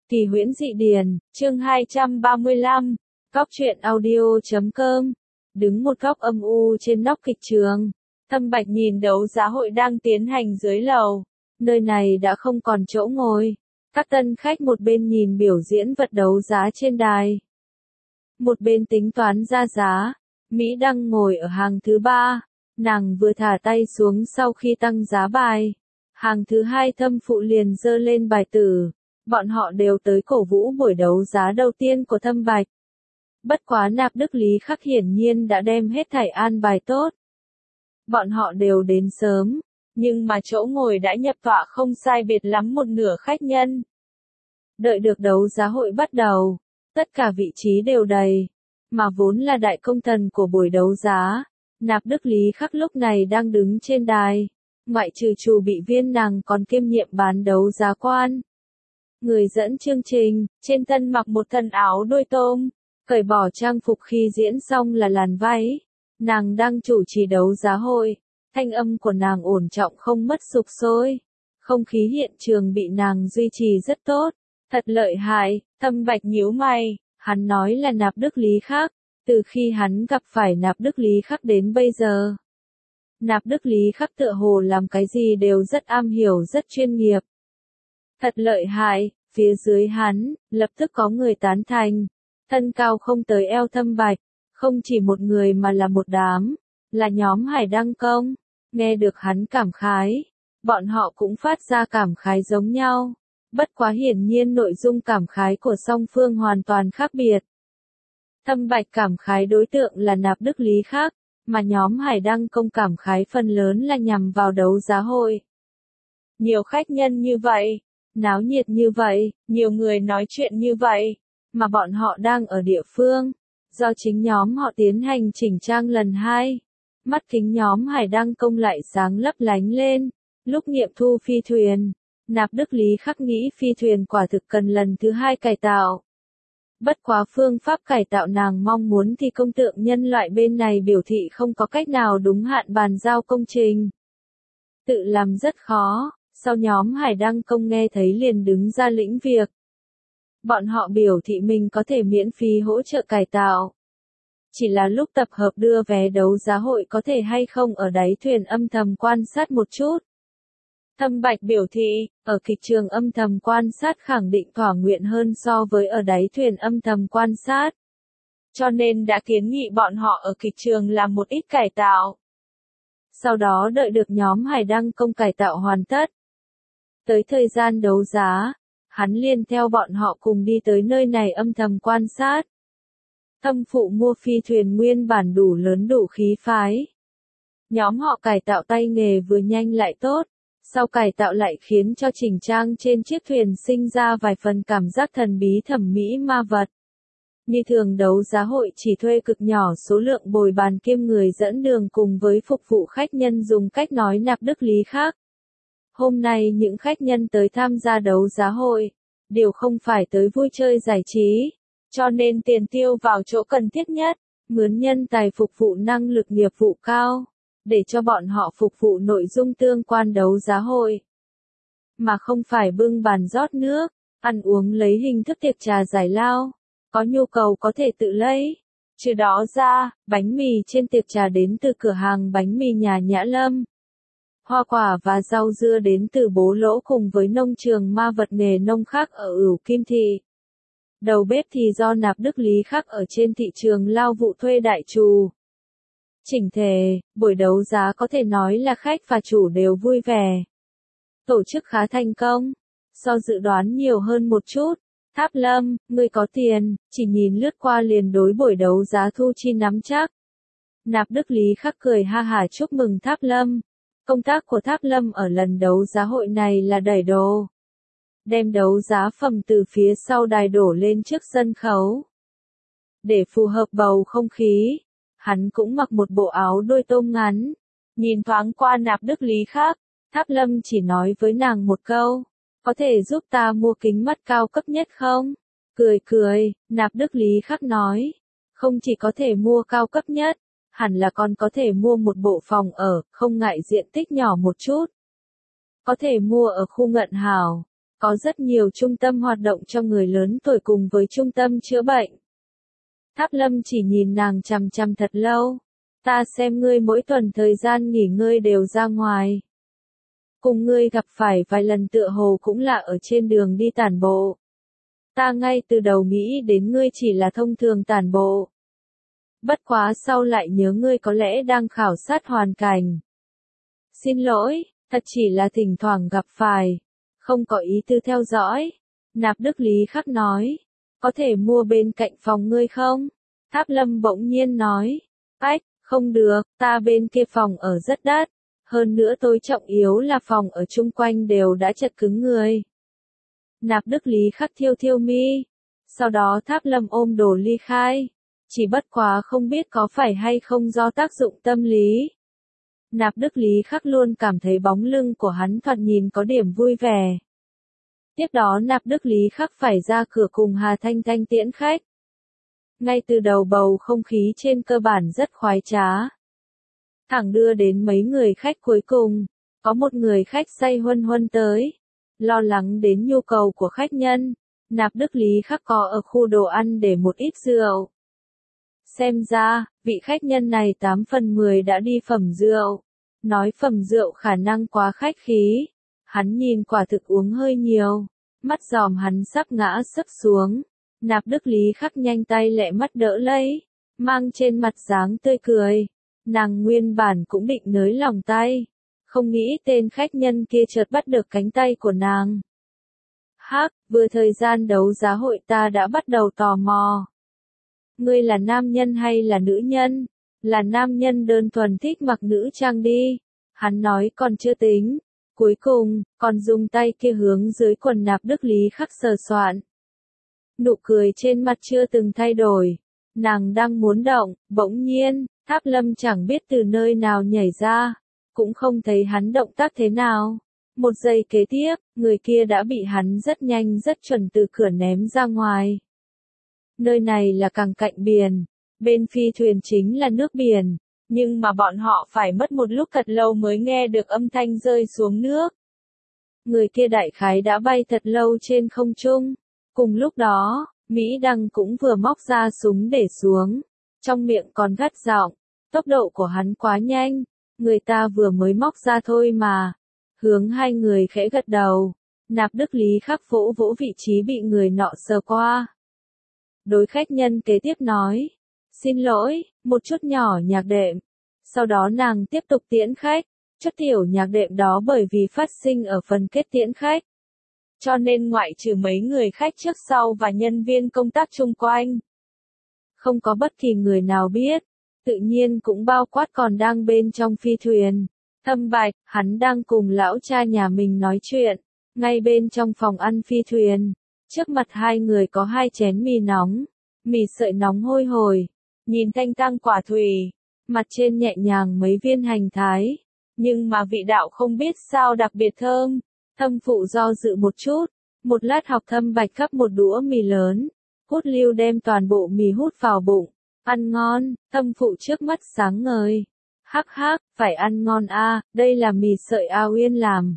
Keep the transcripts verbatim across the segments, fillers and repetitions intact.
Kỳ huyễn dị điển, chương hai trăm ba mươi lăm, Góc truyện audio chấm com. Đứng một góc âm u trên nóc kịch trường, Thâm Bạch nhìn đấu giá hội đang tiến hành dưới lầu. Nơi này đã không còn chỗ ngồi. Các tân khách một bên nhìn biểu diễn vật đấu giá trên đài, một bên tính toán ra giá. Mỹ Đăng ngồi ở hàng thứ ba, nàng vừa thả tay xuống sau khi tăng giá bài. Hàng thứ hai Thâm Phụ liền giơ lên bài tử. Bọn họ đều tới cổ vũ buổi đấu giá đầu tiên của Thâm Bạch. Bất quá Nạp Đức Lý Khắc hiển nhiên đã đem hết thảy an bài tốt. Bọn họ đều đến sớm, nhưng mà chỗ ngồi đã nhập tọa không sai biệt lắm một nửa khách nhân. Đợi được đấu giá hội bắt đầu, tất cả vị trí đều đầy, mà vốn là đại công thần của buổi đấu giá. Nạp Đức Lý Khắc lúc này đang đứng trên đài, ngoại trừ chủ bị viên nàng còn kiêm nhiệm bán đấu giá quan. Người dẫn chương trình, trên thân mặc một thân áo đôi tôm, cởi bỏ trang phục khi diễn xong là làn váy. Nàng đang chủ trì đấu giá hội, thanh âm của nàng ổn trọng không mất sục sôi. Không khí hiện trường bị nàng duy trì rất tốt, thật lợi hại. Thâm Bạch nhíu mày, hắn nói là Nạp Đức Lý Khắc, từ khi hắn gặp phải Nạp Đức Lý Khắc đến bây giờ. Nạp Đức Lý Khắc tựa hồ làm cái gì đều rất am hiểu, rất chuyên nghiệp. Thật lợi hại. Phía dưới hắn, lập tức có người tán thành. Thân cao không tới eo Thâm Bạch, không chỉ một người mà là một đám, là nhóm Hải Đăng Công. Nghe được hắn cảm khái, bọn họ cũng phát ra cảm khái giống nhau. Bất quá hiển nhiên nội dung cảm khái của song phương hoàn toàn khác biệt. Thâm Bạch cảm khái đối tượng là Nạp Đức Lý Khắc, mà nhóm Hải Đăng Công cảm khái phần lớn là nhằm vào đấu giá hội. Nhiều khách nhân như vậy, náo nhiệt như vậy, nhiều người nói chuyện như vậy, mà bọn họ đang ở địa phương, do chính nhóm họ tiến hành chỉnh trang lần hai. Mắt kính nhóm Hải Đăng Công lại sáng lấp lánh lên. Lúc nghiệm thu phi thuyền, Nạp Đức Lý Khắc nghĩ phi thuyền quả thực cần lần thứ hai cải tạo. Bất quá phương pháp cải tạo nàng mong muốn thì công tượng nhân loại bên này biểu thị không có cách nào đúng hạn bàn giao công trình. Tự làm rất khó. Sau nhóm Hải Đăng Công nghe thấy liền đứng ra lĩnh việc. Bọn họ biểu thị mình có thể miễn phí hỗ trợ cải tạo. Chỉ là lúc tập hợp đưa vé đấu giá hội có thể hay không ở đáy thuyền âm thầm quan sát một chút. Thâm Bạch biểu thị, ở kịch trường âm thầm quan sát khẳng định thỏa nguyện hơn so với ở đáy thuyền âm thầm quan sát. Cho nên đã kiến nghị bọn họ ở kịch trường làm một ít cải tạo. Sau đó đợi được nhóm Hải Đăng Công cải tạo hoàn tất. Tới thời gian đấu giá, hắn liền theo bọn họ cùng đi tới nơi này âm thầm quan sát. Thâm Phụ mua phi thuyền nguyên bản đủ lớn đủ khí phái. Nhóm họ cải tạo tay nghề vừa nhanh lại tốt, sau cải tạo lại khiến cho chỉnh trang trên chiếc thuyền sinh ra vài phần cảm giác thần bí thẩm mỹ ma vật. Như thường đấu giá hội chỉ thuê cực nhỏ số lượng bồi bàn kiêm người dẫn đường cùng với phục vụ khách nhân dùng cách nói Nạp Đức Lý Khắc. Hôm nay những khách nhân tới tham gia đấu giá hội, đều không phải tới vui chơi giải trí, cho nên tiền tiêu vào chỗ cần thiết nhất, mướn nhân tài phục vụ năng lực nghiệp vụ cao, để cho bọn họ phục vụ nội dung tương quan đấu giá hội. Mà không phải bưng bàn rót nước, ăn uống lấy hình thức tiệc trà giải lao, có nhu cầu có thể tự lấy. Trừ đó ra, bánh mì trên tiệc trà đến từ cửa hàng bánh mì nhà Nhã Lâm. Hoa quả và rau dưa đến từ Bố Lỗ cùng với nông trường ma vật nghề nông khác ở Ửu Kim Thị. Đầu bếp thì do Nạp Đức Lý Khắc ở trên thị trường lao vụ thuê đại trù. Chỉnh thể, buổi đấu giá có thể nói là khách và chủ đều vui vẻ. Tổ chức khá thành công, so dự đoán nhiều hơn một chút. Tháp Lâm, ngươi có tiền, chỉ nhìn lướt qua liền đối buổi đấu giá thu chi nắm chắc. Nạp Đức Lý Khắc cười ha hả chúc mừng Tháp Lâm. Công tác của Tháp Lâm ở lần đấu giá hội này là đẩy đồ. Đem đấu giá phẩm từ phía sau đài đổ lên trước sân khấu. Để phù hợp bầu không khí, hắn cũng mặc một bộ áo đôi tôm ngắn. Nhìn thoáng qua Nạp Đức Lý Khắc, Tháp Lâm chỉ nói với nàng một câu, có thể giúp ta mua kính mắt cao cấp nhất không? Cười cười, Nạp Đức Lý Khắc nói, không chỉ có thể mua cao cấp nhất, hẳn là còn có thể mua một bộ phòng ở, không ngại diện tích nhỏ một chút. Có thể mua ở khu Ngận Hảo, Có rất nhiều trung tâm hoạt động cho người lớn tuổi cùng với trung tâm chữa bệnh. Tháp Lâm chỉ nhìn nàng chằm chằm thật lâu. Ta xem ngươi mỗi tuần thời gian nghỉ ngơi đều ra ngoài. Cùng ngươi gặp phải vài lần tựa hồ cũng là ở trên đường đi tản bộ. Ta ngay từ đầu nghĩ đến ngươi chỉ là thông thường tản bộ. Bất quá sau lại nhớ ngươi có lẽ đang khảo sát hoàn cảnh. Xin lỗi, thật chỉ là thỉnh thoảng gặp phải. Không có ý tư theo dõi. Nạp Đức Lý Khắc nói. Có thể mua bên cạnh phòng ngươi không? Tháp Lâm bỗng nhiên nói. Ách, không được, ta bên kia phòng ở rất đắt. Hơn nữa tôi trọng yếu là phòng ở chung quanh đều đã chật cứng người. Nạp Đức Lý Khắc thiêu thiêu mi. Sau đó Tháp Lâm ôm đồ ly khai. Chỉ bất quá không biết có phải hay không do tác dụng tâm lý. Nạp Đức Lý Khắc luôn cảm thấy bóng lưng của hắn thoạt nhìn có điểm vui vẻ. Tiếp đó Nạp Đức Lý Khắc phải ra cửa cùng Hà Thanh Thanh tiễn khách. Ngay từ đầu bầu không khí trên cơ bản rất khoái trá. Thẳng đưa đến mấy người khách cuối cùng, có một người khách say huân huân tới. Lo lắng đến nhu cầu của khách nhân, Nạp Đức Lý Khắc có ở khu đồ ăn để một ít rượu. Xem ra, vị khách nhân này tám phần mười đã đi phẩm rượu. Nói phẩm rượu khả năng quá khách khí. Hắn nhìn quả thực uống hơi nhiều. Mắt giòm hắn sắp ngã sấp xuống. Nạp Đức Lý Khắc nhanh tay lẹ mắt đỡ lấy. Mang trên mặt dáng tươi cười. Nàng nguyên bản cũng định nới lòng tay. Không nghĩ tên khách nhân kia chợt bắt được cánh tay của nàng. Hắc, vừa thời gian đấu giá hội ta đã bắt đầu tò mò. Ngươi là nam nhân hay là nữ nhân? Là nam nhân đơn thuần thích mặc nữ trang đi. Hắn nói còn chưa tính. Cuối cùng, còn dùng tay kia hướng dưới quần Nạp Đức Lý Khắc sờ soạn. Nụ cười trên mặt chưa từng thay đổi. Nàng đang muốn động, bỗng nhiên, Tháp Lâm chẳng biết từ nơi nào nhảy ra. Cũng không thấy hắn động tác thế nào. Một giây kế tiếp, người kia đã bị hắn rất nhanh rất chuẩn từ cửa ném ra ngoài. Nơi này là càng cạnh biển, bên phi thuyền chính là nước biển, nhưng mà bọn họ phải mất một lúc thật lâu mới nghe được âm thanh rơi xuống nước. Người kia đại khái đã bay thật lâu trên không trung. Cùng lúc đó, Mỹ Đăng cũng vừa móc ra súng để xuống, trong miệng còn gắt giọng, tốc độ của hắn quá nhanh, người ta vừa mới móc ra thôi mà. Hướng hai người khẽ gật đầu, Nạp Đức Lý Khắc vỗ vỗ vị trí bị người nọ sờ qua. Đối khách nhân kế tiếp nói, xin lỗi, một chút nhỏ nhạc đệm. Sau đó nàng tiếp tục tiễn khách, chút tiểu nhạc đệm đó bởi vì phát sinh ở phần kết tiễn khách. Cho nên ngoại trừ mấy người khách trước sau và nhân viên công tác chung quanh. Không có bất kỳ người nào biết, tự nhiên cũng bao quát còn đang bên trong phi thuyền. Thâm Bạch, hắn đang cùng lão cha nhà mình nói chuyện, ngay bên trong phòng ăn phi thuyền. Trước mặt hai người có hai chén mì nóng, mì sợi nóng hôi hổi, nhìn thanh tăng quả thủy, mặt trên nhẹ nhàng mấy viên hành thái, nhưng mà vị đạo không biết sao đặc biệt thơm. Thâm Phụ do dự một chút, một lát học Thâm Bạch gắp một đũa mì lớn, hút lưu đem toàn bộ mì hút vào bụng, ăn ngon. Thâm Phụ trước mắt sáng ngời, hắc hắc, phải ăn ngon a, đây là mì sợi A Uyên làm.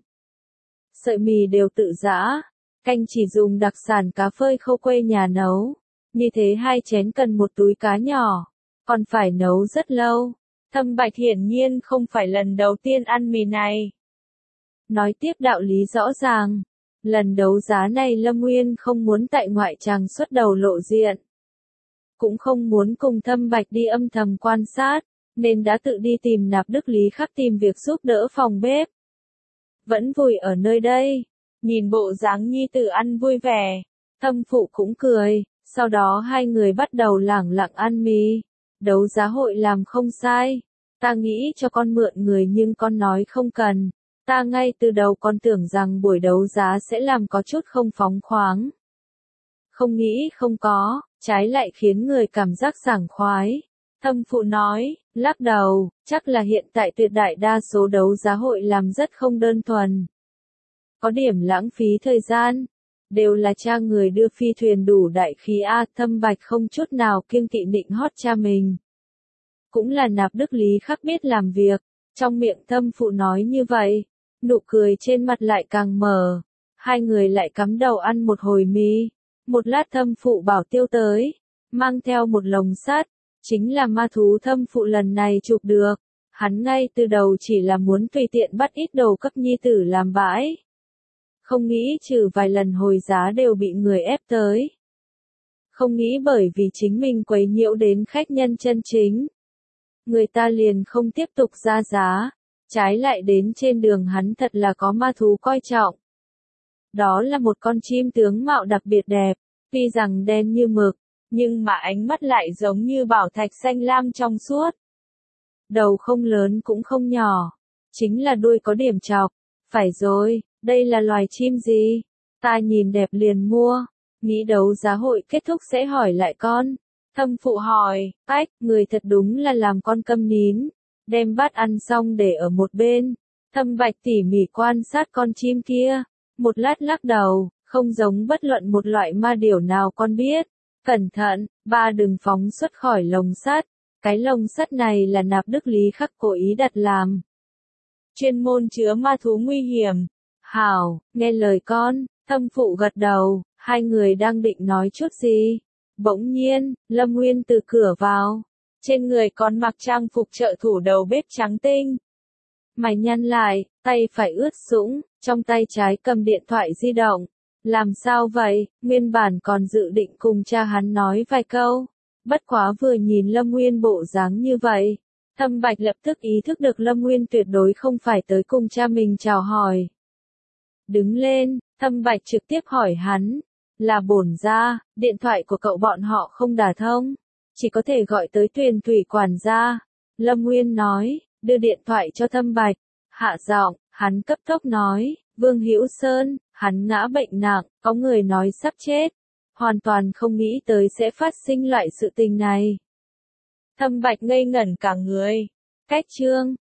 Sợi mì đều tự giã. Canh chỉ dùng đặc sản cá phơi khô quê nhà nấu. Như thế hai chén cần một túi cá nhỏ. Còn phải nấu rất lâu. Thâm Bạch hiển nhiên không phải lần đầu tiên ăn mì này. Nói tiếp đạo lý rõ ràng. Lần đấu giá này Lâm Nguyên không muốn tại ngoại tràng xuất đầu lộ diện. Cũng không muốn cùng Thâm Bạch đi âm thầm quan sát. Nên đã tự đi tìm Nạp Đức Lý Khắc tìm việc giúp đỡ phòng bếp. Vẫn vui ở nơi đây. Nhìn bộ dáng nhi tử ăn vui vẻ, Thâm Phụ cũng cười, sau đó hai người bắt đầu lẳng lặng ăn mì. Đấu giá hội làm không sai, ta nghĩ cho con mượn người nhưng con nói không cần. Ta ngay từ đầu con tưởng rằng buổi đấu giá sẽ làm có chút không phóng khoáng. Không nghĩ không có, trái lại khiến người cảm giác sảng khoái. Thâm Phụ nói, lắc đầu, chắc là hiện tại tuyệt đại đa số đấu giá hội làm rất không đơn thuần. Có điểm lãng phí thời gian, đều là cha người đưa phi thuyền đủ đại khí a. Thâm Bạch không chút nào kiêng kỵ nịnh hót cha mình. Cũng là Nạp Đức Lý Khắc biết làm việc, trong miệng Thâm Phụ nói như vậy, nụ cười trên mặt lại càng mở. hai người lại cắm đầu ăn một hồi mì. Một lát Thâm Phụ bảo Tiêu tới, mang theo một lồng sắt, chính là ma thú Thâm Phụ lần này chụp được. Hắn ngay từ đầu chỉ là muốn tùy tiện bắt ít đồ cấp nhi tử làm bãi. Không nghĩ trừ vài lần hồi giá đều bị người ép tới. Không nghĩ bởi vì chính mình quấy nhiễu đến khách nhân chân chính. Người ta liền không tiếp tục ra giá, trái lại đến trên đường hắn thật là có ma thú coi trọng. Đó là một con chim tướng mạo đặc biệt đẹp, tuy rằng đen như mực, nhưng mà ánh mắt lại giống như bảo thạch xanh lam trong suốt. Đầu không lớn cũng không nhỏ, chính là đuôi có điểm chọc. Phải rồi, đây là loài chim gì? Ta nhìn đẹp liền mua, nghĩ đấu giá hội kết thúc sẽ hỏi lại con. Thâm Phụ hỏi, ách, người thật đúng là làm con câm nín, đem bát ăn xong để ở một bên. Thâm Bạch tỉ mỉ quan sát con chim kia, một lát lắc đầu, không giống bất luận một loại ma điểu nào con biết. Cẩn thận, ba đừng phóng xuất khỏi lồng sắt, cái lồng sắt này là Nạp Đức Lý Khắc cố ý đặt làm. Chuyên môn chứa ma thú nguy hiểm. Hảo, nghe lời con. Thâm Phụ gật đầu, hai người đang định nói chút gì. Bỗng nhiên, Lâm Nguyên từ cửa vào. Trên người còn mặc trang phục trợ thủ đầu bếp trắng tinh. Mày nhăn lại, tay phải ướt sũng, trong tay trái cầm điện thoại di động. Làm sao vậy? Nguyên bản còn dự định cùng cha hắn nói vài câu. Bất quá vừa nhìn Lâm Nguyên bộ dáng như vậy, Thâm Bạch lập tức ý thức được Lâm Nguyên tuyệt đối không phải tới cùng cha mình chào hỏi. Đứng lên, Thâm Bạch trực tiếp hỏi hắn, là bổn gia, điện thoại của cậu bọn họ không đả thông, chỉ có thể gọi tới Tuyền Thủy quản gia. Lâm Nguyên nói, đưa điện thoại cho Thâm Bạch, hạ giọng, hắn cấp tốc nói, Vương Hữu Sơn, hắn ngã bệnh nặng, có người nói sắp chết, hoàn toàn không nghĩ tới sẽ phát sinh loại sự tình này. Thâm Bạch ngây ngẩn cả người, cách chương